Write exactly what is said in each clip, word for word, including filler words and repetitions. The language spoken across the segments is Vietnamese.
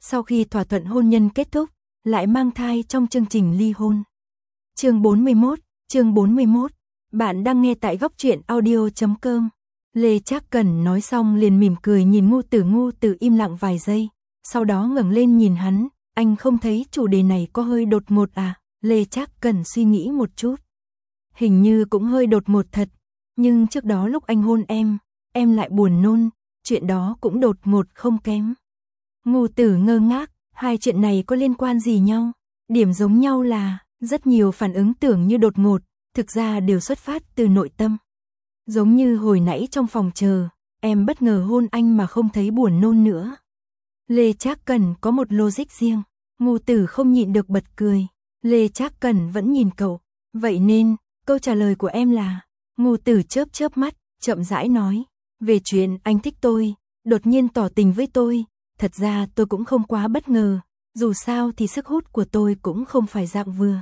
sau khi thỏa thuận hôn nhân kết thúc, lại mang thai trong chương trình ly hôn. Chương bốn mươi mốt, chương bốn mươi mốt. Bạn đang nghe tại góc truyện audio chấm com. Lê Trác Cần nói xong liền mỉm cười nhìn Ngô Tử. Ngô Tử im lặng vài giây, sau đó ngẩng lên nhìn hắn, anh không thấy chủ đề này có hơi đột ngột à? Lê Trác Cần suy nghĩ một chút. Hình như cũng hơi đột ngột thật, nhưng trước đó lúc anh hôn em, em lại buồn nôn, chuyện đó cũng đột ngột không kém. Ngô Tử ngơ ngác, hai chuyện này có liên quan gì nhau? Điểm giống nhau là, rất nhiều phản ứng tưởng như đột ngột, thực ra đều xuất phát từ nội tâm. Giống như hồi nãy trong phòng chờ, em bất ngờ hôn anh mà không thấy buồn nôn nữa. Lê Trác Cần có một logic riêng. Ngô Tử không nhịn được bật cười. Lê Trác Cần vẫn nhìn cậu. Vậy nên, câu trả lời của em là... Ngô Tử chớp chớp mắt, chậm rãi nói. Về chuyện anh thích tôi, đột nhiên tỏ tình với tôi, thật ra tôi cũng không quá bất ngờ. Dù sao thì sức hút của tôi cũng không phải dạng vừa.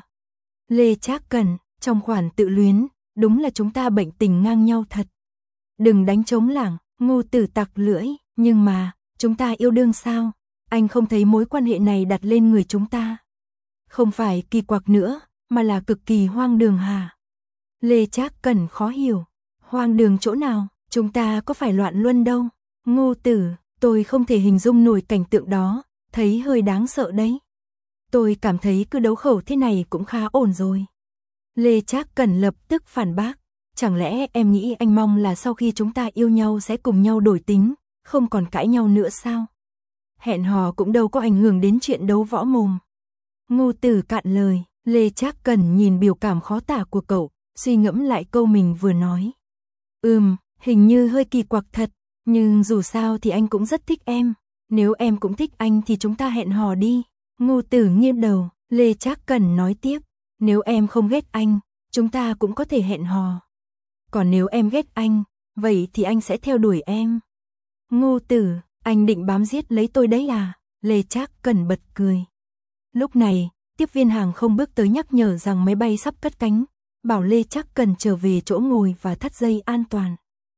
Lê Trác Cần, trong khoản tự luyến, đúng là chúng ta bệnh tình ngang nhau thật. Đừng đánh trống lảng, Ngô Tử tặc lưỡi, nhưng mà, chúng ta yêu đương sao? Anh không thấy mối quan hệ này đặt lên người chúng ta. Không phải kỳ quặc nữa, mà là cực kỳ hoang đường hả? Lê Trác Cần khó hiểu. Hoang đường chỗ nào? Chúng ta có phải loạn luân đâu. Ngô Tử, tôi không thể hình dung nổi cảnh tượng đó, thấy hơi đáng sợ đấy. Tôi cảm thấy cứ đấu khẩu thế này cũng khá ổn rồi. Lê Trác Cần lập tức phản bác. Chẳng lẽ em nghĩ anh mong là sau khi chúng ta yêu nhau sẽ cùng nhau đổi tính, không còn cãi nhau nữa sao? Hẹn hò cũng đâu có ảnh hưởng đến chuyện đấu võ mồm. Ngô Tử cạn lời, Lê Trác Cần nhìn biểu cảm khó tả của cậu, suy ngẫm lại câu mình vừa nói. Ừm, hình như hơi kỳ quặc thật, nhưng dù sao thì anh cũng rất thích em. Nếu em cũng thích anh thì chúng ta hẹn hò đi. Ngô Tử nghiêng đầu, Lê Trác Cần nói tiếp. Nếu em không ghét anh, chúng ta cũng có thể hẹn hò. Còn nếu em ghét anh, vậy thì anh sẽ theo đuổi em. Ngô Tử, anh định bám giết lấy tôi đấy à? Lê Trác Cần bật cười. Lúc này, tiếp viên hàng không bước tới nhắc nhở rằng máy bay sắp cất cánh, bảo Lê Trác Cần trở về chỗ ngồi và thắt dây an toàn.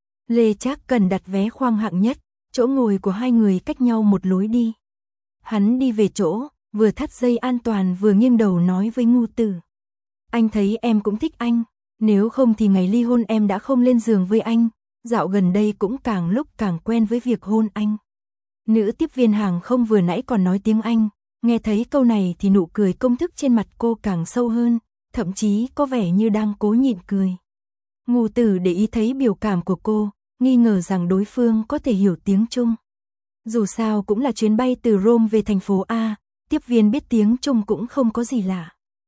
Lê Trác Cần đặt vé khoang hạng nhất, chỗ ngồi của hai người cách nhau một lối đi. Hắn đi về chỗ, vừa thắt dây an toàn vừa nghiêng đầu nói với Ngô Tử. Anh thấy em cũng thích anh, nếu không thì ngày ly hôn em đã không lên giường với anh, dạo gần đây cũng càng lúc càng quen với việc hôn anh. Nữ tiếp viên hàng không vừa nãy còn nói tiếng Anh, nghe thấy câu này thì nụ cười công thức trên mặt cô càng sâu hơn, thậm chí có vẻ như đang cố nhịn cười. Ngô Tử để ý thấy biểu cảm của cô, nghi ngờ rằng đối phương có thể hiểu tiếng Trung. Dù sao cũng là chuyến bay từ Rome về thành phố A, tiếp viên biết tiếng Trung cũng không có gì lạ.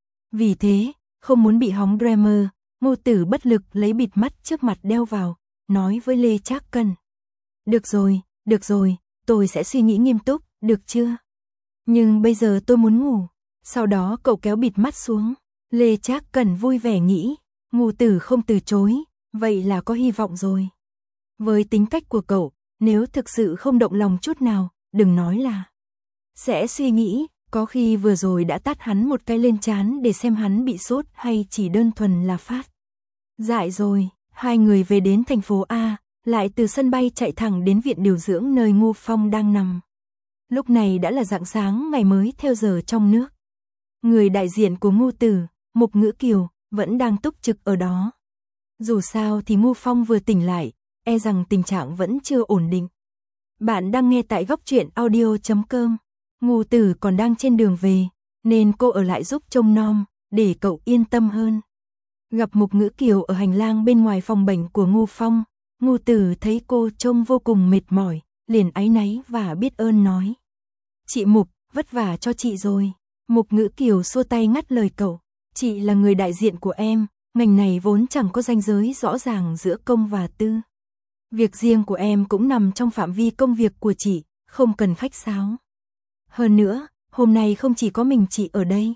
Vì thế, không muốn bị hóng drama, Ngô Tử bất lực lấy bịt mắt trước mặt đeo vào, nói với Lê Trác Cần. Được rồi, được rồi, tôi sẽ suy nghĩ nghiêm túc, được chưa? Nhưng bây giờ tôi muốn ngủ. Sau đó cậu kéo bịt mắt xuống. Lê Trác Cần vui vẻ nghĩ, Ngô Tử không từ chối, vậy là có hy vọng rồi. Với tính cách của cậu, nếu thực sự không động lòng chút nào, đừng nói là sẽ suy nghĩ, có khi vừa rồi đã tát hắn một cái lên trán để xem hắn bị sốt hay chỉ đơn thuần là phát dại rồi. Hai người về đến thành phố A, lại từ sân bay chạy thẳng đến viện điều dưỡng nơi Ngô Phong đang nằm. Lúc này đã là rạng sáng ngày mới theo giờ trong nước. Người đại diện của Ngô Tử, Mục Ngữ Kiều, vẫn đang túc trực ở đó. Dù sao thì Ngô Phong vừa tỉnh lại, e rằng tình trạng vẫn chưa ổn định. Bạn đang nghe tại góc truyện audio chấm com. Ngô Tử còn đang trên đường về, nên cô ở lại giúp trông nom, để cậu yên tâm hơn. Gặp Mục Ngữ Kiều ở hành lang bên ngoài phòng bệnh của Ngô Phong, Ngô Tử thấy cô trông vô cùng mệt mỏi, liền áy náy và biết ơn nói. Chị Mục, vất vả cho chị rồi. Mục Ngữ Kiều xua tay ngắt lời cậu. Chị là người đại diện của em, ngành này vốn chẳng có ranh giới rõ ràng giữa công và tư. Việc riêng của em cũng nằm trong phạm vi công việc của chị, không cần khách sáo. Hơn nữa, hôm nay không chỉ có mình chị ở đây.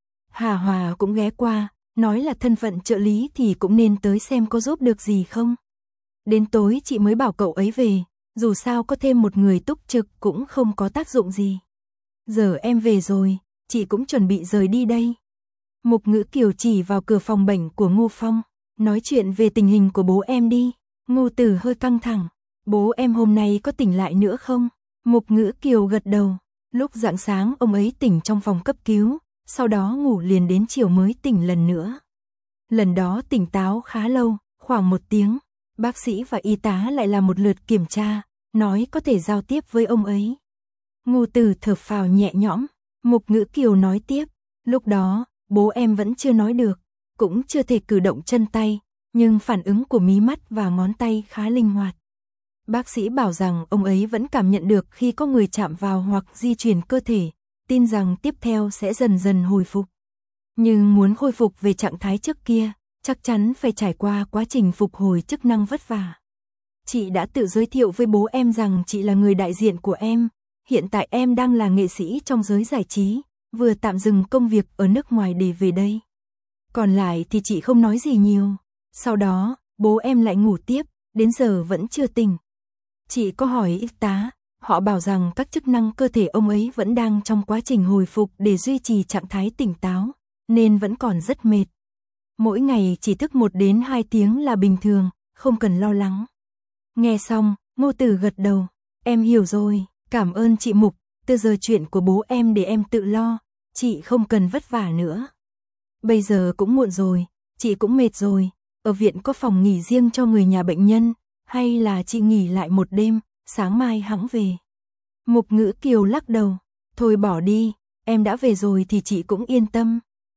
Hà Hòa cũng ghé qua, nói là thân phận trợ lý thì cũng nên tới xem có giúp được gì không. Đến tối chị mới bảo cậu ấy về, dù sao có thêm một người túc trực cũng không có tác dụng gì. Giờ em về rồi, chị cũng chuẩn bị rời đi đây. Mục Ngữ Kiều chỉ vào cửa phòng bệnh của Ngô Phong, nói chuyện về tình hình của bố em đi. Ngô Tử hơi căng thẳng, bố em hôm nay có tỉnh lại nữa không? Mục Ngữ Kiều gật đầu, Lúc rạng sáng ông ấy tỉnh trong phòng cấp cứu, sau đó ngủ liền đến chiều mới tỉnh lần nữa. Lần đó tỉnh táo khá lâu, khoảng một tiếng, bác sĩ và y tá lại làm một lượt kiểm tra, nói có thể giao tiếp với ông ấy. Ngô Tử thở phào nhẹ nhõm, Mục Ngữ Kiều nói tiếp, lúc đó, bố em vẫn chưa nói được, cũng chưa thể cử động chân tay, nhưng phản ứng của mí mắt và ngón tay khá linh hoạt. Bác sĩ bảo rằng ông ấy vẫn cảm nhận được khi có người chạm vào hoặc di chuyển cơ thể, tin rằng tiếp theo sẽ dần dần hồi phục. Nhưng muốn khôi phục về trạng thái trước kia, chắc chắn phải trải qua quá trình phục hồi chức năng vất vả. Chị đã tự giới thiệu với bố em rằng chị là người đại diện của em, hiện tại em đang là nghệ sĩ trong giới giải trí, vừa tạm dừng công việc ở nước ngoài để về đây. Còn lại thì chị không nói gì nhiều. Sau đó, bố em lại ngủ tiếp, đến giờ vẫn chưa tỉnh. Chị có hỏi y tá, họ bảo rằng các chức năng cơ thể ông ấy vẫn đang trong quá trình hồi phục để duy trì trạng thái tỉnh táo, nên vẫn còn rất mệt. Mỗi ngày chỉ thức một đến hai tiếng là bình thường, không cần lo lắng. Nghe xong, Ngô Tử gật đầu, em hiểu rồi, cảm ơn chị Mục, từ giờ chuyện của bố em để em tự lo, chị không cần vất vả nữa. Bây giờ cũng muộn rồi, chị cũng mệt rồi, ở viện có phòng nghỉ riêng cho người nhà bệnh nhân, hay là chị nghỉ lại một đêm, sáng mai hẵng về. Mục Ngữ Kiều lắc đầu, thôi bỏ đi, em đã về rồi thì chị cũng yên tâm.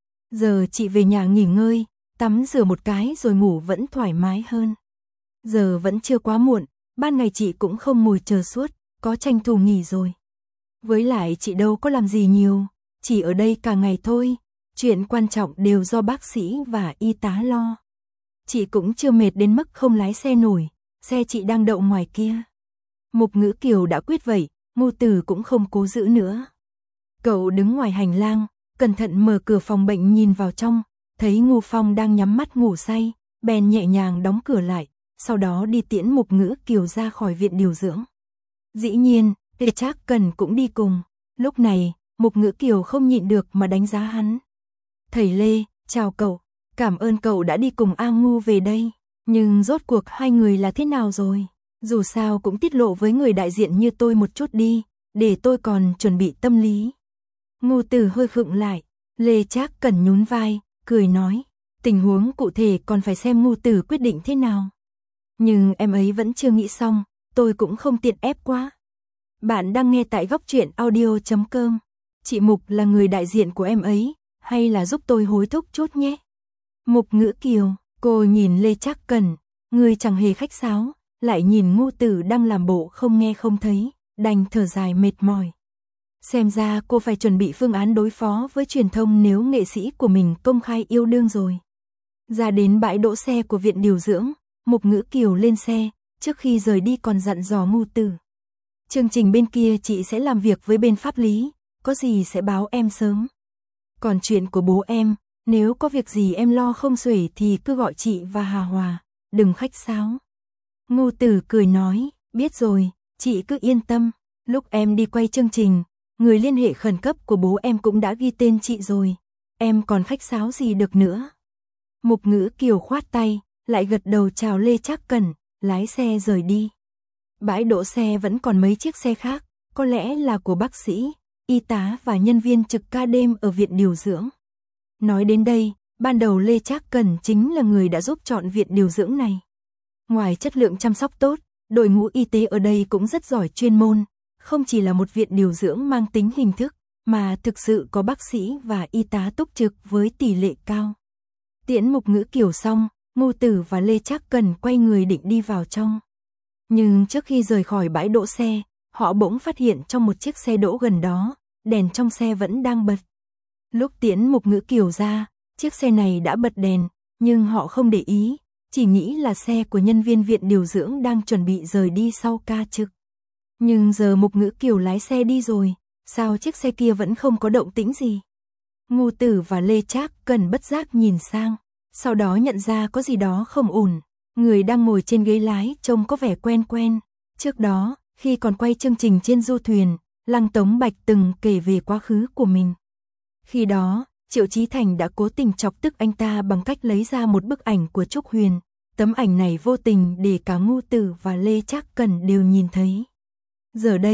Giờ chị về nhà nghỉ ngơi, tắm rửa một cái rồi ngủ vẫn thoải mái hơn. Giờ vẫn chưa quá muộn, ban ngày chị cũng không ngồi chờ suốt, có tranh thủ nghỉ rồi. Với lại chị đâu có làm gì nhiều, chỉ ở đây cả ngày thôi, chuyện quan trọng đều do bác sĩ và y tá lo. Chị cũng chưa mệt đến mức không lái xe nổi, xe chị đang đậu ngoài kia. Mục Ngữ Kiều đã quyết vậy, Ngô Tử cũng không cố giữ nữa. Cậu đứng ngoài hành lang, cẩn thận mở cửa phòng bệnh nhìn vào trong, thấy Ngô Phong đang nhắm mắt ngủ say, bèn nhẹ nhàng đóng cửa lại, sau đó đi tiễn Mục Ngữ Kiều ra khỏi viện điều dưỡng. Dĩ nhiên, Lê Trác Cần cũng đi cùng. Lúc này, Mục Ngữ Kiều không nhịn được mà đánh giá hắn. Thầy Lê, chào cậu, cảm ơn cậu đã đi cùng A Ngu về đây. Nhưng rốt cuộc hai người là thế nào rồi? Dù sao cũng tiết lộ với người đại diện như tôi một chút đi, để tôi còn chuẩn bị tâm lý. Ngô Tử hơi khựng lại, Lê Trác Cần nhún vai, cười nói, tình huống cụ thể còn phải xem Ngô Tử quyết định thế nào. Nhưng em ấy vẫn chưa nghĩ xong, tôi cũng không tiện ép quá. Bạn đang nghe tại góc truyện audio chấm com. Chị Mục là người đại diện của em ấy, hay là giúp tôi hối thúc chút nhé? Mục Ngữ Kiều, cô nhìn Lê Trác Cần, người chẳng hề khách sáo, lại nhìn Ngô Tử đang làm bộ không nghe không thấy, đành thở dài mệt mỏi. Xem ra cô phải chuẩn bị phương án đối phó với truyền thông nếu nghệ sĩ của mình công khai yêu đương rồi. Ra đến bãi đỗ xe của viện điều dưỡng, Mục Ngữ Kiều lên xe, trước khi rời đi còn dặn dò Ngô Tử. Chương trình bên kia chị sẽ làm việc với bên pháp lý, có gì sẽ báo em sớm. Còn chuyện của bố em, nếu có việc gì em lo không xuể thì cứ gọi chị và Hà Hòa, đừng khách sáo. Ngô Tử cười nói, biết rồi, chị cứ yên tâm, lúc em đi quay chương trình, người liên hệ khẩn cấp của bố em cũng đã ghi tên chị rồi, em còn khách sáo gì được nữa. Mục Ngữ Kiều khoát tay, lại gật đầu chào Lê Trác Cần, lái xe rời đi. Bãi đỗ xe vẫn còn mấy chiếc xe khác, có lẽ là của bác sĩ, y tá và nhân viên trực ca đêm ở viện điều dưỡng. Nói đến đây, ban đầu Lê Trác Cần chính là người đã giúp chọn viện điều dưỡng này. Ngoài chất lượng chăm sóc tốt, đội ngũ y tế ở đây cũng rất giỏi chuyên môn, không chỉ là một viện điều dưỡng mang tính hình thức, mà thực sự có bác sĩ và y tá túc trực với tỷ lệ cao. Tiễn Mục Ngữ Kiều xong, Ngô Tử và Lê Trác Cần quay người định đi vào trong. Nhưng trước khi rời khỏi bãi đỗ xe, họ bỗng phát hiện trong một chiếc xe đỗ gần đó, đèn trong xe vẫn đang bật. Lúc tiễn Mục Ngữ Kiều ra, chiếc xe này đã bật đèn, nhưng họ không để ý, chỉ nghĩ là xe của nhân viên viện điều dưỡng đang chuẩn bị rời đi sau ca trực. Nhưng giờ Mục Ngữ Kiều lái xe đi rồi, sao chiếc xe kia vẫn không có động tĩnh gì? Ngô Tử và Lê Trác Cần bất giác nhìn sang, sau đó nhận ra có gì đó không ổn. Người đang ngồi trên ghế lái trông có vẻ quen quen. Trước đó, khi còn quay chương trình trên du thuyền, Lăng Tống Bạch từng kể về quá khứ của mình. Khi đó, Triệu Chí Thành đã cố tình chọc tức anh ta bằng cách lấy ra một bức ảnh của Trúc Huyền. Tấm ảnh này vô tình để cả Ngô Tử và Lê Trác Cần đều nhìn thấy. Giờ đây,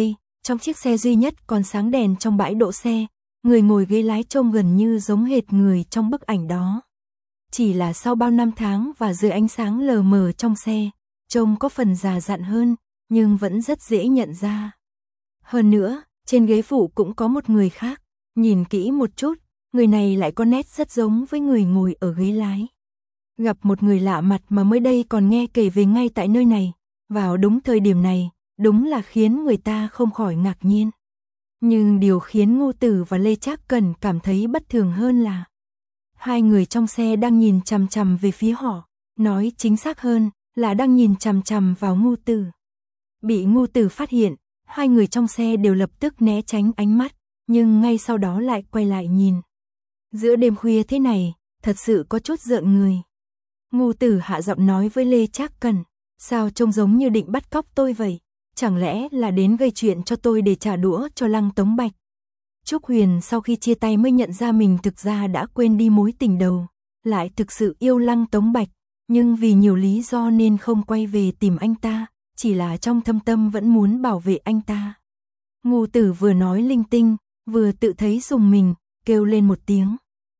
trong chiếc xe duy nhất còn sáng đèn trong bãi đỗ xe, người ngồi ghế lái trông gần như giống hệt người trong bức ảnh đó. Chỉ là sau bao năm tháng và dưới ánh sáng lờ mờ trong xe, trông có phần già dặn hơn, nhưng vẫn rất dễ nhận ra. Hơn nữa, trên ghế phụ cũng có một người khác, nhìn kỹ một chút, người này lại có nét rất giống với người ngồi ở ghế lái. Gặp một người lạ mặt mà mới đây còn nghe kể về ngay tại nơi này, vào đúng thời điểm này, đúng là khiến người ta không khỏi ngạc nhiên. Nhưng điều khiến Ngô Tử và Lê Trác Cẩn cảm thấy bất thường hơn là hai người trong xe đang nhìn chằm chằm về phía họ, nói chính xác hơn là đang nhìn chằm chằm vào Ngô Tử. Bị Ngô Tử phát hiện, hai người trong xe đều lập tức né tránh ánh mắt, nhưng ngay sau đó lại quay lại nhìn. Giữa đêm khuya thế này, thật sự có chút rợn người. Ngô Tử hạ giọng nói với Lê Trác Cẩn, sao trông giống như định bắt cóc tôi vậy? Chẳng lẽ là đến gây chuyện cho tôi để trả đũa cho Lăng Tống Bạch? Trúc Huyền sau khi chia tay mới nhận ra mình thực ra đã quên đi mối tình đầu, lại thực sự yêu Lăng Tống Bạch, nhưng vì nhiều lý do nên không quay về tìm anh ta, chỉ là trong thâm tâm vẫn muốn bảo vệ anh ta. Ngô Tử vừa nói linh tinh, vừa tự thấy rùng mình, kêu lên một tiếng.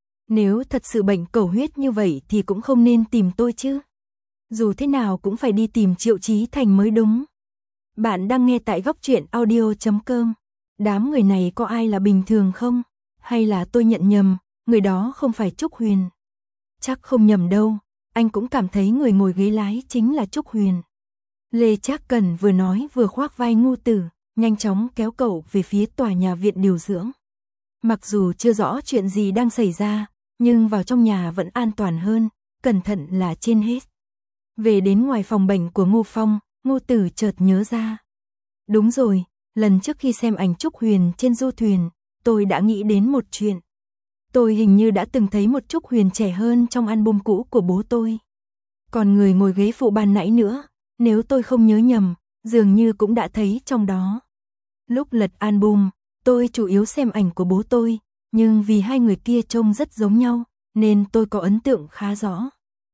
Nếu thật sự bệnh cầu huyết như vậy thì cũng không nên tìm tôi chứ. Dù thế nào cũng phải đi tìm Triệu Chí Thành mới đúng. Bạn đang nghe tại góc truyện audio chấm com. Đám người này có ai là bình thường không? Hay là tôi nhận nhầm, người đó không phải Trúc Huyền? Chắc không nhầm đâu, anh cũng cảm thấy người ngồi ghế lái chính là Trúc Huyền. Lê Trác Cẩn vừa nói vừa khoác vai Ngô Tử, nhanh chóng kéo cậu về phía tòa nhà viện điều dưỡng. Mặc dù chưa rõ chuyện gì đang xảy ra, nhưng vào trong nhà vẫn an toàn hơn, cẩn thận là trên hết. Về đến ngoài phòng bệnh của Ngô Phong, Ngô Tử chợt nhớ ra. Đúng rồi, lần trước khi xem ảnh Trúc Huyền trên du thuyền, tôi đã nghĩ đến một chuyện. Tôi hình như đã từng thấy một Trúc Huyền trẻ hơn trong album cũ của bố tôi. Còn người ngồi ghế phụ ban nãy nữa, nếu tôi không nhớ nhầm, dường như cũng đã thấy trong đó. Lúc lật album, tôi chủ yếu xem ảnh của bố tôi, nhưng vì hai người kia trông rất giống nhau, nên tôi có ấn tượng khá rõ.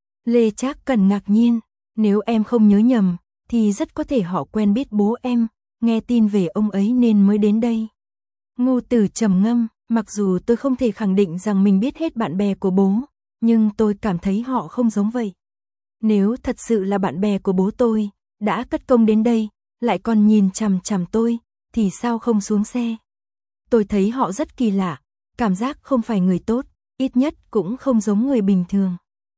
Lê Trác Cẩn ngạc nhiên, nếu em không nhớ nhầm, thì rất có thể họ quen biết bố em, nghe tin về ông ấy nên mới đến đây. Ngô Tử trầm ngâm, mặc dù tôi không thể khẳng định rằng mình biết hết bạn bè của bố, nhưng tôi cảm thấy họ không giống vậy. Nếu thật sự là bạn bè của bố tôi, đã cất công đến đây, lại còn nhìn chằm chằm tôi, thì sao không xuống xe? Tôi thấy họ rất kỳ lạ, cảm giác không phải người tốt, ít nhất cũng không giống người bình thường.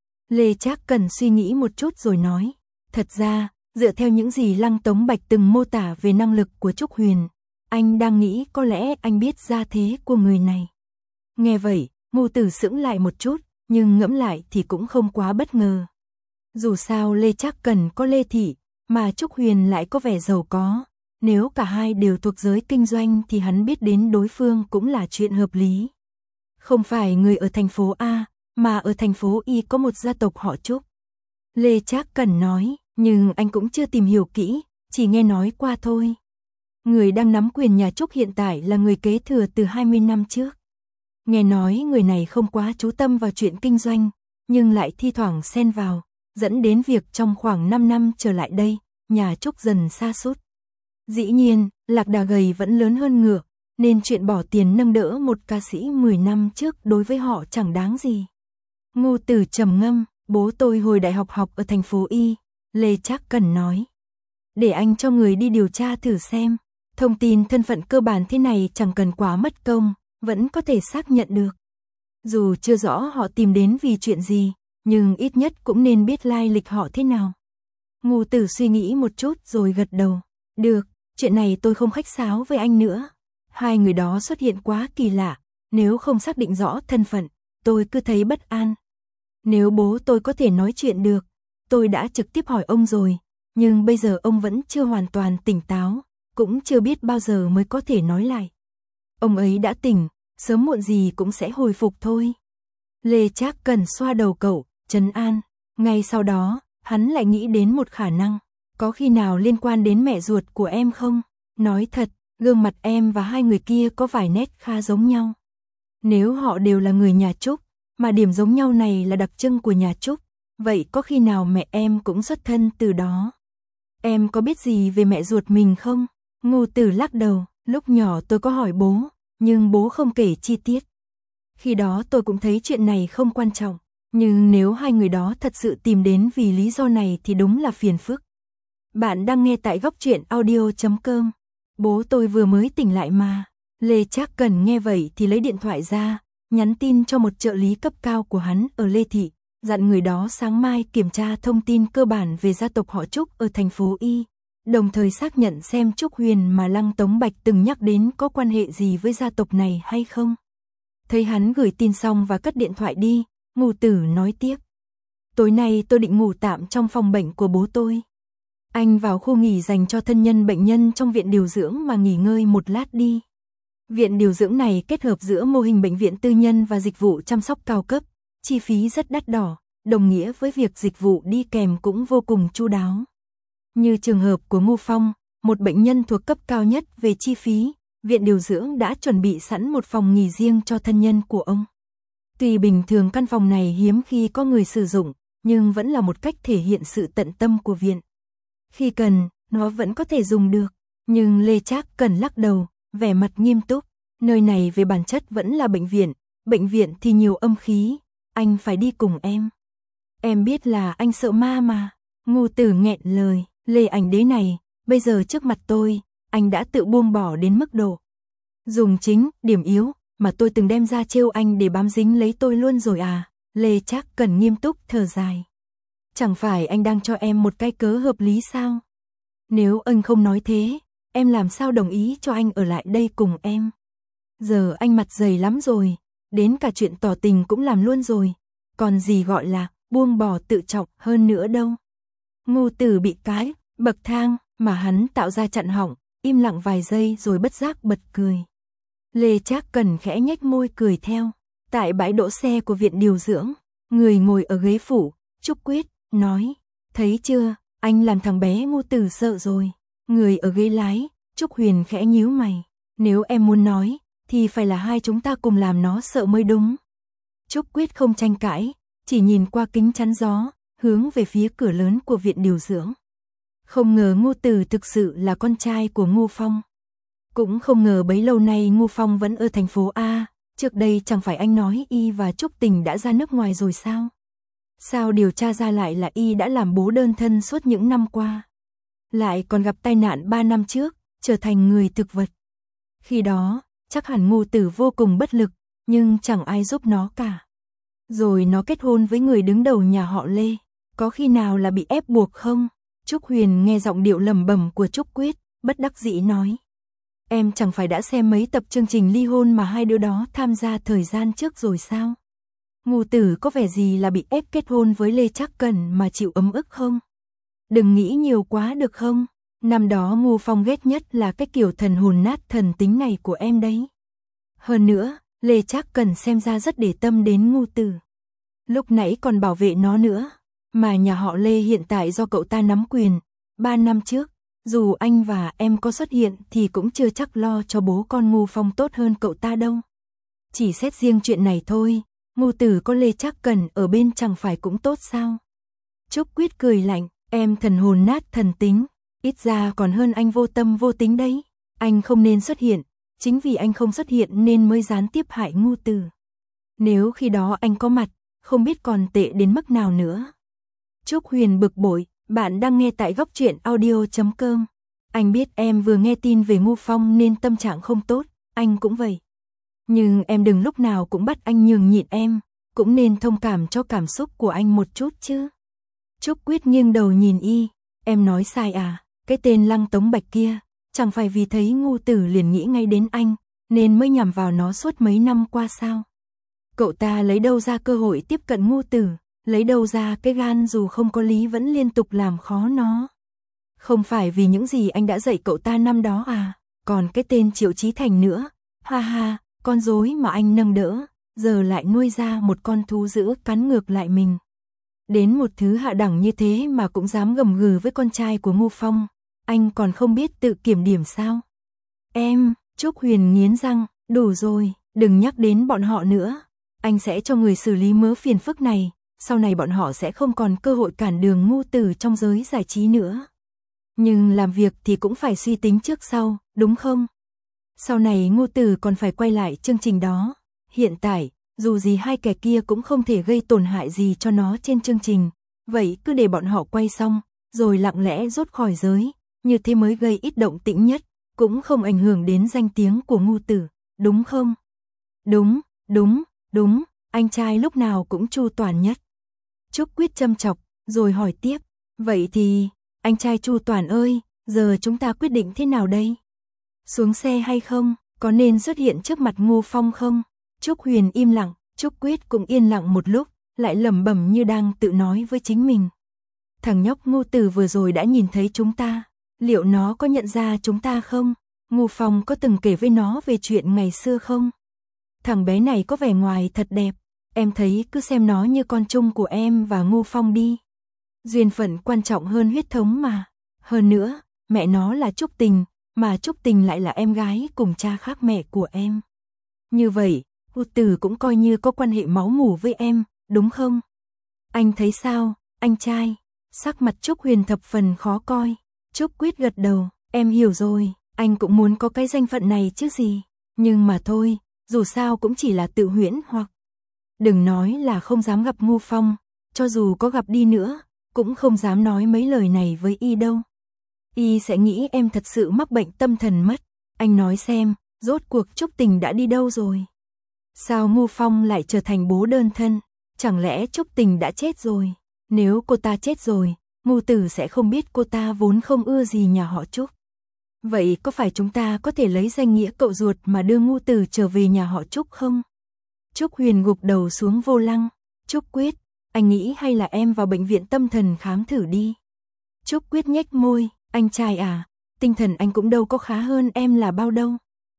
Lê Trác Cẩn suy nghĩ một chút rồi nói, thật ra, dựa theo những gì Lăng Tống Bạch từng mô tả về năng lực của Trúc Huyền, anh đang nghĩ có lẽ anh biết gia thế của người này. Nghe vậy, Ngô Tử sững lại một chút, nhưng ngẫm lại thì cũng không quá bất ngờ. Dù sao Lê Trác Cẩn có Lê thị, mà Trúc Huyền lại có vẻ giàu có, nếu cả hai đều thuộc giới kinh doanh thì hắn biết đến đối phương cũng là chuyện hợp lý. Không phải người ở thành phố A, mà ở thành phố Y có một gia tộc họ Trúc. Lê Trác Cẩn nói, nhưng anh cũng chưa tìm hiểu kỹ, chỉ nghe nói qua thôi. Người đang nắm quyền nhà Trúc hiện tại là người kế thừa từ hai mươi năm trước. Nghe nói người này không quá chú tâm vào chuyện kinh doanh, nhưng lại thi thoảng xen vào, dẫn đến việc trong khoảng năm năm trở lại đây, nhà Trúc dần sa sút. Dĩ nhiên, lạc đà gầy vẫn lớn hơn ngựa, nên chuyện bỏ tiền nâng đỡ một ca sĩ mười năm trước đối với họ chẳng đáng gì. Ngô Tử trầm ngâm, bố tôi hồi đại học học ở thành phố Y, Lê Trác Cẩn nói. Để anh cho người đi điều tra thử xem, thông tin thân phận cơ bản thế này chẳng cần quá mất công, vẫn có thể xác nhận được. Dù chưa rõ họ tìm đến vì chuyện gì, nhưng ít nhất cũng nên biết lai lịch họ thế nào. Ngô Tử suy nghĩ một chút rồi gật đầu. Được, chuyện này tôi không khách sáo với anh nữa. Hai người đó xuất hiện quá kỳ lạ, nếu không xác định rõ thân phận, tôi cứ thấy bất an. Nếu bố tôi có thể nói chuyện được, tôi đã trực tiếp hỏi ông rồi, nhưng bây giờ ông vẫn chưa hoàn toàn tỉnh táo, cũng chưa biết bao giờ mới có thể nói lại. Ông ấy đã tỉnh, sớm muộn gì cũng sẽ hồi phục thôi. Lê Trác Cẩn xoa đầu cậu, trấn an. Ngay sau đó, hắn lại nghĩ đến một khả năng. Có khi nào liên quan đến mẹ ruột của em không? Nói thật, gương mặt em và hai người kia có vài nét khá giống nhau. Nếu họ đều là người nhà Trúc, mà điểm giống nhau này là đặc trưng của nhà Trúc, vậy có khi nào mẹ em cũng xuất thân từ đó? Em có biết gì về mẹ ruột mình không? Ngô Tử lắc đầu, Lúc nhỏ tôi có hỏi bố, nhưng bố không kể chi tiết. Khi đó tôi cũng thấy chuyện này không quan trọng, nhưng nếu hai người đó thật sự tìm đến vì lý do này thì đúng là phiền phức. Bạn đang nghe tại góc truyện audio chấm com. Bố tôi vừa mới tỉnh lại mà. Lê Trác Cần nghe vậy thì lấy điện thoại ra, nhắn tin cho một trợ lý cấp cao của hắn ở Lê Thị, dặn người đó sáng mai kiểm tra thông tin cơ bản về gia tộc họ Trúc ở thành phố Y, đồng thời xác nhận xem Trúc Huyền mà Lăng Tống Bạch từng nhắc đến có quan hệ gì với gia tộc này hay không. Thấy hắn gửi tin xong và cất điện thoại đi, Ngô Tử nói tiếp. Tối nay tôi định ngủ tạm trong phòng bệnh của bố tôi. Anh vào khu nghỉ dành cho thân nhân bệnh nhân trong viện điều dưỡng mà nghỉ ngơi một lát đi. Viện điều dưỡng này kết hợp giữa mô hình bệnh viện tư nhân và dịch vụ chăm sóc cao cấp, chi phí rất đắt đỏ, đồng nghĩa với việc dịch vụ đi kèm cũng vô cùng chu đáo. Như trường hợp của Ngô Phong, một bệnh nhân thuộc cấp cao nhất về chi phí, viện điều dưỡng đã chuẩn bị sẵn một phòng nghỉ riêng cho thân nhân của ông. Tuy bình thường căn phòng này hiếm khi có người sử dụng, nhưng vẫn là một cách thể hiện sự tận tâm của viện. Khi cần, nó vẫn có thể dùng được, nhưng Lê Trác Cần lắc đầu, vẻ mặt nghiêm túc, nơi này về bản chất vẫn là bệnh viện, bệnh viện thì nhiều âm khí, anh phải đi cùng em. Em biết là anh sợ ma mà. Ngô Tử nghẹn lời, Lê Ảnh Đế này, bây giờ trước mặt tôi, anh đã tự buông bỏ đến mức độ dùng chính, điểm yếu, mà tôi từng đem ra trêu anh để bám dính lấy tôi luôn rồi à. Lê Trác Cần nghiêm túc thở dài. Chẳng phải anh đang cho em một cái cớ hợp lý sao? Nếu anh không nói thế, em làm sao đồng ý cho anh ở lại đây cùng em? Giờ anh mặt dày lắm rồi, đến cả chuyện tỏ tình cũng làm luôn rồi, còn gì gọi là buông bỏ tự trọng hơn nữa đâu. Ngô Tử bị cái bậc thang mà hắn tạo ra chặn họng, im lặng vài giây rồi bất giác bật cười. Lê Trác Cần khẽ nhếch môi cười theo. Tại bãi đỗ xe của viện điều dưỡng, người ngồi ở ghế phụ, Trúc Quyết, nói, thấy chưa, anh làm thằng bé Ngô Tử sợ rồi. Người ở ghế lái, Trúc Huyền khẽ nhíu mày, nếu em muốn nói, thì phải là hai chúng ta cùng làm nó sợ mới đúng. Trúc Quyết không tranh cãi, chỉ nhìn qua kính chắn gió, hướng về phía cửa lớn của viện điều dưỡng. Không ngờ Ngô Tử thực sự là con trai của Ngô Phong. Cũng không ngờ bấy lâu nay Ngô Phong vẫn ở thành phố A, trước đây chẳng phải anh nói Y và Trúc Tình đã ra nước ngoài rồi sao? Sao điều tra ra lại là Y đã làm bố đơn thân suốt những năm qua? Lại còn gặp tai nạn ba năm trước, trở thành người thực vật. Khi đó, chắc hẳn Ngô Tử vô cùng bất lực, nhưng chẳng ai giúp nó cả. Rồi nó kết hôn với người đứng đầu nhà họ Lê, có khi nào là bị ép buộc không? Trúc Huyền nghe giọng điệu lẩm bẩm của Trúc Quyết, bất đắc dĩ nói. Em chẳng phải đã xem mấy tập chương trình ly hôn mà hai đứa đó tham gia thời gian trước rồi sao? Ngô Tử có vẻ gì là bị ép kết hôn với Lê Trác Cần mà chịu ấm ức không? Đừng nghĩ nhiều quá được không? Năm đó Ngô Phong ghét nhất là cái kiểu thần hồn nát thần tính này của em đấy. Hơn nữa, Lê Trác Cần xem ra rất để tâm đến Ngô Tử. Lúc nãy còn bảo vệ nó nữa, mà nhà họ Lê hiện tại do cậu ta nắm quyền, ba năm trước, dù anh và em có xuất hiện thì cũng chưa chắc lo cho bố con Ngô Phong tốt hơn cậu ta đâu. Chỉ xét riêng chuyện này thôi, Ngô Tử có Lê Trác Cần ở bên chẳng phải cũng tốt sao? Trúc Quyết cười lạnh, em thần hồn nát thần tính, ít ra còn hơn anh vô tâm vô tính đấy. Anh không nên xuất hiện, chính vì anh không xuất hiện nên mới gián tiếp hại Ngô Tử. Nếu khi đó anh có mặt, không biết còn tệ đến mức nào nữa. Trúc Huyền bực bội, bạn đang nghe tại góc truyện audio chấm com. Anh biết em vừa nghe tin về Ngô Phong nên tâm trạng không tốt, anh cũng vậy. Nhưng em đừng lúc nào cũng bắt anh nhường nhịn em, cũng nên thông cảm cho cảm xúc của anh một chút chứ. Trúc Quyết nghiêng đầu nhìn Y, em nói sai à, cái tên Lăng Tống Bạch kia, chẳng phải vì thấy Ngô Tử liền nghĩ ngay đến anh, nên mới nhằm vào nó suốt mấy năm qua sao? Cậu ta lấy đâu ra cơ hội tiếp cận Ngô Tử, lấy đâu ra cái gan dù không có lý vẫn liên tục làm khó nó? Không phải vì những gì anh đã dạy cậu ta năm đó à, còn cái tên Triệu Chí Thành nữa, ha ha, con rối mà anh nâng đỡ, giờ lại nuôi ra một con thú dữ cắn ngược lại mình. Đến một thứ hạ đẳng như thế mà cũng dám gầm gừ với con trai của Ngô Phong, anh còn không biết tự kiểm điểm sao? Em, Trúc Huyền nghiến răng, đủ rồi, đừng nhắc đến bọn họ nữa. Anh sẽ cho người xử lý mớ phiền phức này, sau này bọn họ sẽ không còn cơ hội cản đường Ngô Tử trong giới giải trí nữa. Nhưng làm việc thì cũng phải suy tính trước sau, đúng không? Sau này Ngô Tử còn phải quay lại chương trình đó. Hiện tại, dù gì hai kẻ kia cũng không thể gây tổn hại gì cho nó trên chương trình. Vậy cứ để bọn họ quay xong, rồi lặng lẽ rút khỏi giới. Như thế mới gây ít động tĩnh nhất, cũng không ảnh hưởng đến danh tiếng của Ngô Tử, đúng không? Đúng, đúng, đúng, anh trai lúc nào cũng chu toàn nhất. Trúc Quyết châm chọc, rồi hỏi tiếp, vậy thì, anh trai Chu Toàn ơi, giờ chúng ta quyết định thế nào đây? Xuống xe hay không, có nên xuất hiện trước mặt Ngô Phong không? Trúc Huyền im lặng, Trúc Quyết cũng yên lặng một lúc, lại lẩm bẩm như đang tự nói với chính mình. Thằng nhóc Ngô Tử vừa rồi đã nhìn thấy chúng ta, liệu nó có nhận ra chúng ta không? Ngô Phong có từng kể với nó về chuyện ngày xưa không? Thằng bé này có vẻ ngoài thật đẹp, em thấy cứ xem nó như con chung của em và Ngô Phong đi. Duyên phận quan trọng hơn huyết thống mà. Hơn nữa, mẹ nó là Trúc Tình, mà Trúc Tình lại là em gái cùng cha khác mẹ của em. Như vậy, Ngô Tử cũng coi như có quan hệ máu mủ với em, đúng không? Anh thấy sao, anh trai? Sắc mặt Trúc Huyền thập phần khó coi. Trúc Quyết gật đầu, em hiểu rồi, anh cũng muốn có cái danh phận này chứ gì. Nhưng mà thôi, dù sao cũng chỉ là tự huyễn hoặc. Đừng nói là không dám gặp Ngô Phong, cho dù có gặp đi nữa, cũng không dám nói mấy lời này với y đâu. Y sẽ nghĩ em thật sự mắc bệnh tâm thần mất. Anh nói xem, rốt cuộc Trúc Tình đã đi đâu rồi? Sao Ngô Phong lại trở thành bố đơn thân? Chẳng lẽ Trúc Tình đã chết rồi? Nếu cô ta chết rồi, Ngô Tử sẽ không biết cô ta vốn không ưa gì nhà họ Trúc. Vậy có phải chúng ta có thể lấy danh nghĩa cậu ruột mà đưa Ngô Tử trở về nhà họ Trúc không? Trúc Huyền gục đầu xuống vô lăng. Trúc Quyết, anh nghĩ hay là em vào bệnh viện tâm thần khám thử đi. Trúc Quyết nhếch môi, anh trai à, tinh thần anh cũng đâu có khá hơn em là bao đâu.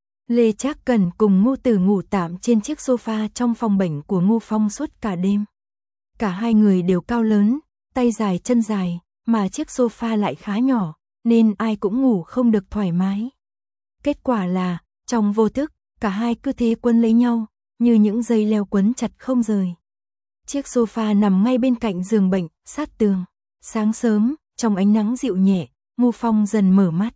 Lê Trác Cần cùng Ngô Tử ngủ tạm trên chiếc sofa trong phòng bệnh của Ngô Phong suốt cả đêm. Cả hai người đều cao lớn, tay dài chân dài, mà chiếc sofa lại khá nhỏ, nên ai cũng ngủ không được thoải mái. Kết quả là, trong vô thức, cả hai cứ thế quấn lấy nhau, như những dây leo quấn chặt không rời. Chiếc sofa nằm ngay bên cạnh giường bệnh, sát tường. Sáng sớm, trong ánh nắng dịu nhẹ, Ngô Phong dần mở mắt.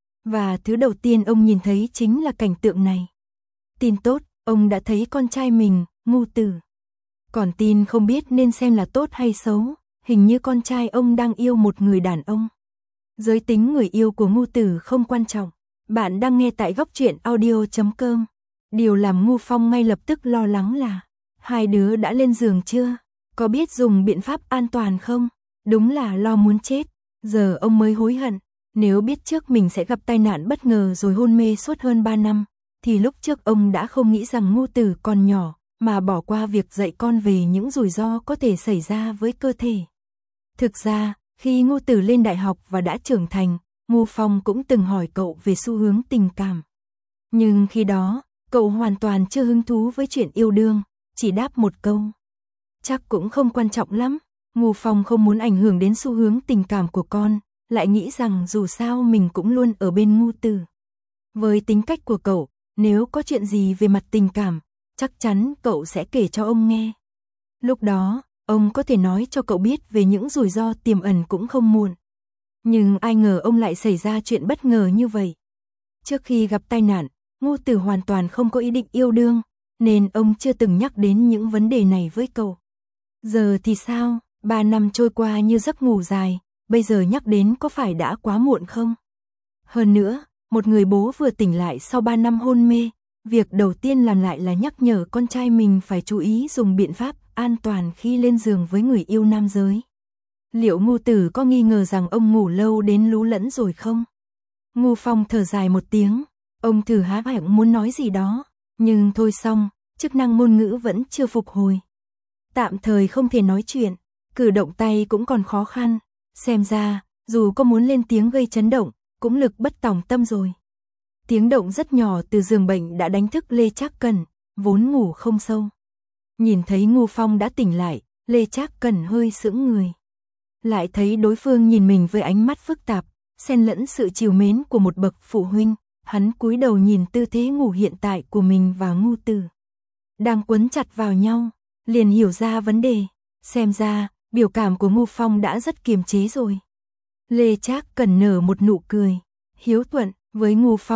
Và thứ đầu tiên ông nhìn thấy chính là cảnh tượng này. Tin tốt, ông đã thấy con trai mình, Ngô Tử. Còn tin không biết nên xem là tốt hay xấu, hình như con trai ông đang yêu một người đàn ông. Giới tính người yêu của Ngô Tử không quan trọng. Bạn đang nghe tại góc truyện audio chấm com. Điều làm Ngô Phong ngay lập tức lo lắng là hai đứa đã lên giường chưa? Có biết dùng biện pháp an toàn không? Đúng là lo muốn chết. Giờ ông mới hối hận. Nếu biết trước mình sẽ gặp tai nạn bất ngờ rồi hôn mê suốt hơn ba năm, thì lúc trước ông đã không nghĩ rằng Ngô Tử còn nhỏ, mà bỏ qua việc dạy con về những rủi ro có thể xảy ra với cơ thể. Thực ra, khi Ngô Tử lên đại học và đã trưởng thành, Ngô Phong cũng từng hỏi cậu về xu hướng tình cảm. Nhưng khi đó, cậu hoàn toàn chưa hứng thú với chuyện yêu đương, chỉ đáp một câu. Chắc cũng không quan trọng lắm. Ngô Phong không muốn ảnh hưởng đến xu hướng tình cảm của con, lại nghĩ rằng dù sao mình cũng luôn ở bên Ngô Tử. Với tính cách của cậu, nếu có chuyện gì về mặt tình cảm, chắc chắn cậu sẽ kể cho ông nghe. Lúc đó, ông có thể nói cho cậu biết về những rủi ro tiềm ẩn cũng không muộn. Nhưng ai ngờ ông lại xảy ra chuyện bất ngờ như vậy. Trước khi gặp tai nạn, Ngô Tử hoàn toàn không có ý định yêu đương, nên ông chưa từng nhắc đến những vấn đề này với cậu. Giờ thì sao, ba năm trôi qua như giấc ngủ dài, bây giờ nhắc đến có phải đã quá muộn không? Hơn nữa, một người bố vừa tỉnh lại sau ba năm hôn mê, việc đầu tiên làm lại là nhắc nhở con trai mình phải chú ý dùng biện pháp an toàn khi lên giường với người yêu nam giới. Liệu Ngô Tử có nghi ngờ rằng ông ngủ lâu đến lú lẫn rồi không? Ngô Phong thở dài một tiếng, ông thử há miệng muốn nói gì đó, nhưng thôi xong, chức năng ngôn ngữ vẫn chưa phục hồi. Tạm thời không thể nói chuyện, cử động tay cũng còn khó khăn, xem ra, dù có muốn lên tiếng gây chấn động, cũng lực bất tòng tâm rồi. Tiếng động rất nhỏ từ giường bệnh đã đánh thức Lê Trác Cần, vốn ngủ không sâu. Nhìn thấy Ngô Phong đã tỉnh lại, Lê Trác Cần hơi sững người. Lại thấy đối phương nhìn mình với ánh mắt phức tạp, xen lẫn sự trìu mến của một bậc phụ huynh, hắn cúi đầu nhìn tư thế ngủ hiện tại của mình và Ngô Tử. Đang quấn chặt vào nhau, liền hiểu ra vấn đề, xem ra, biểu cảm của Ngô Phong đã rất kiềm chế rồi. Lê Trác Cần nở một nụ cười, hiếu thuận với Ngô Phong,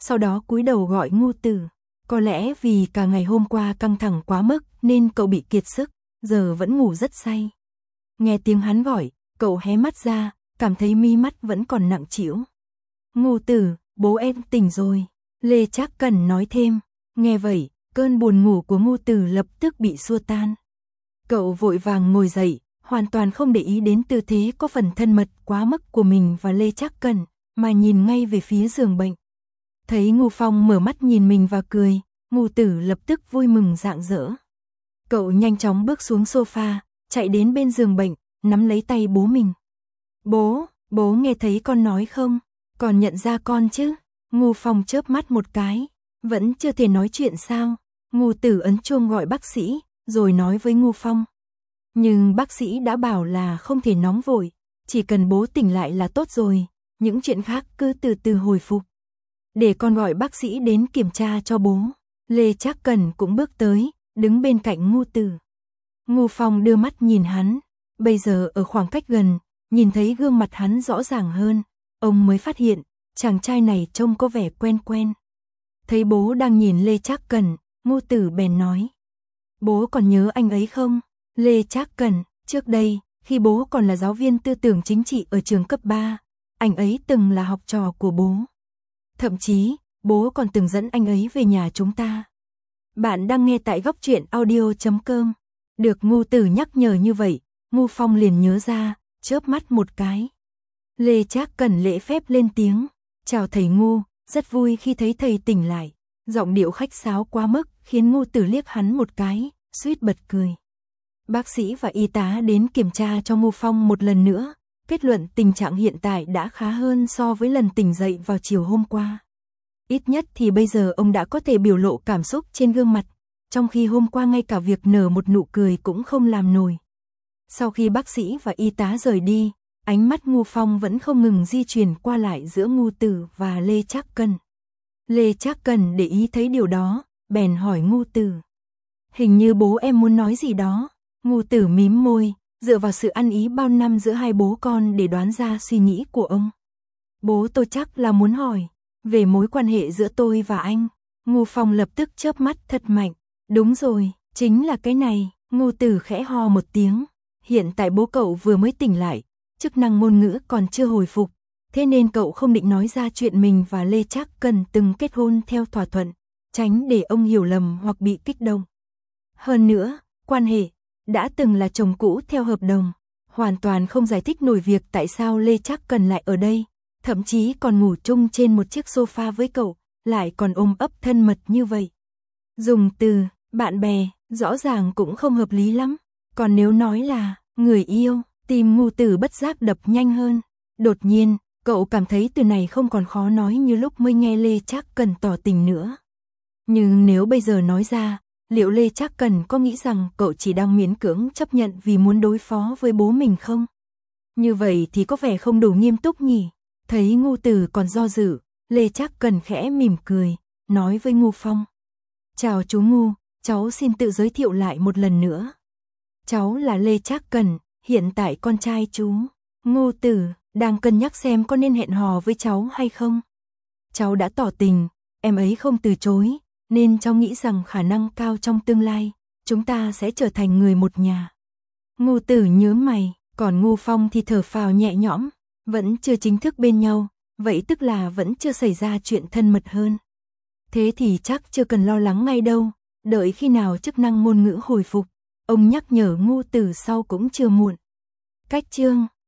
sau đó cúi đầu gọi Ngô Tử. Có lẽ vì cả ngày hôm qua căng thẳng quá mức nên cậu bị kiệt sức, giờ vẫn ngủ rất say. Nghe tiếng hắn gọi, cậu hé mắt ra, cảm thấy mi mắt vẫn còn nặng trĩu. Ngô Tử, bố em tỉnh rồi, Lê Trác Cẩn nói thêm. Nghe vậy, cơn buồn ngủ của Ngô Tử lập tức bị xua tan. Cậu vội vàng ngồi dậy, hoàn toàn không để ý đến tư thế có phần thân mật quá mức của mình và Lê Trác Cẩn, mà nhìn ngay về phía giường bệnh. Thấy Ngô Phong mở mắt nhìn mình và cười, Ngô Tử lập tức vui mừng rạng rỡ. Cậu nhanh chóng bước xuống sofa, chạy đến bên giường bệnh, nắm lấy tay bố mình. Bố, bố nghe thấy con nói không? Còn nhận ra con chứ? Ngô Phong chớp mắt một cái, vẫn chưa thể nói chuyện sao? Ngô Tử ấn chuông gọi bác sĩ, rồi nói với Ngô Phong. Nhưng bác sĩ đã bảo là không thể nóng vội, chỉ cần bố tỉnh lại là tốt rồi, những chuyện khác cứ từ từ hồi phục. Để con gọi bác sĩ đến kiểm tra cho bố. Lê Trác Cẩn cũng bước tới, đứng bên cạnh Ngô Tử. Ngô Phong đưa mắt nhìn hắn, bây giờ ở khoảng cách gần, nhìn thấy gương mặt hắn rõ ràng hơn, ông mới phát hiện, chàng trai này trông có vẻ quen quen. Thấy bố đang nhìn Lê Trác Cẩn, Ngô Tử bèn nói. Bố còn nhớ anh ấy không? Lê Trác Cẩn, trước đây, khi bố còn là giáo viên tư tưởng chính trị ở trường cấp ba, anh ấy từng là học trò của bố. Thậm chí, bố còn từng dẫn anh ấy về nhà chúng ta. Bạn đang nghe tại góc truyện audio chấm com. Được Ngô Tử nhắc nhở như vậy, Ngô Phong liền nhớ ra, chớp mắt một cái. Lê Trác Cẩn lễ phép lên tiếng. Chào thầy Ngô, rất vui khi thấy thầy tỉnh lại. Giọng điệu khách sáo quá mức, khiến Ngô Tử liếc hắn một cái, suýt bật cười. Bác sĩ và y tá đến kiểm tra cho Ngô Phong một lần nữa, kết luận tình trạng hiện tại đã khá hơn so với lần tỉnh dậy vào chiều hôm qua. Ít nhất thì bây giờ ông đã có thể biểu lộ cảm xúc trên gương mặt, trong khi hôm qua ngay cả việc nở một nụ cười cũng không làm nổi. Sau khi bác sĩ và y tá rời đi, ánh mắt Ngô Phong vẫn không ngừng di chuyển qua lại giữa Ngô Tử và Lê Trác Cẩn. Lê Trác Cẩn để ý thấy điều đó, bèn hỏi Ngô Tử. Hình như bố em muốn nói gì đó. Ngô Tử mím môi, dựa vào sự ăn ý bao năm giữa hai bố con để đoán ra suy nghĩ của ông. Bố tôi chắc là muốn hỏi về mối quan hệ giữa tôi và anh. Ngô Phong lập tức chớp mắt thật mạnh. Đúng rồi, chính là cái này. Ngô Tử khẽ ho một tiếng. Hiện tại bố cậu vừa mới tỉnh lại, chức năng ngôn ngữ còn chưa hồi phục, thế nên cậu không định nói ra chuyện mình và Lê Trác Cẩn từng kết hôn theo thỏa thuận, tránh để ông hiểu lầm hoặc bị kích động. Hơn nữa, quan hệ đã từng là chồng cũ theo hợp đồng, hoàn toàn không giải thích nổi việc tại sao Lê Trác Cẩn lại ở đây, thậm chí còn ngủ chung trên một chiếc sofa với cậu, lại còn ôm ấp thân mật như vậy. Dùng từ bạn bè rõ ràng cũng không hợp lý lắm, còn nếu nói là người yêu, tim Ngô Tử bất giác đập nhanh hơn. Đột nhiên, cậu cảm thấy từ này không còn khó nói như lúc mới nghe Lê Trác Cẩn tỏ tình nữa. Nhưng nếu bây giờ nói ra, liệu Lê Trác Cẩn có nghĩ rằng cậu chỉ đang miễn cưỡng chấp nhận vì muốn đối phó với bố mình không? Như vậy thì có vẻ không đủ nghiêm túc nhỉ? Thấy Ngô Tử còn do dự, Lê Trác Cẩn khẽ mỉm cười, nói với Ngô Phong. Chào chú Ngô, cháu xin tự giới thiệu lại một lần nữa. Cháu là Lê Trác Cẩn, hiện tại con trai chú. Ngô Tử đang cân nhắc xem có nên hẹn hò với cháu hay không. Cháu đã tỏ tình, em ấy không từ chối, nên cháu nghĩ rằng khả năng cao trong tương lai, chúng ta sẽ trở thành người một nhà. Ngô Tử nhớ mày, còn Ngô Phong thì thở phào nhẹ nhõm, vẫn chưa chính thức bên nhau, vậy tức là vẫn chưa xảy ra chuyện thân mật hơn. Thế thì chắc chưa cần lo lắng ngay đâu, đợi khi nào chức năng ngôn ngữ hồi phục, ông nhắc nhở Ngô Tử sau cũng chưa muộn. Cách chương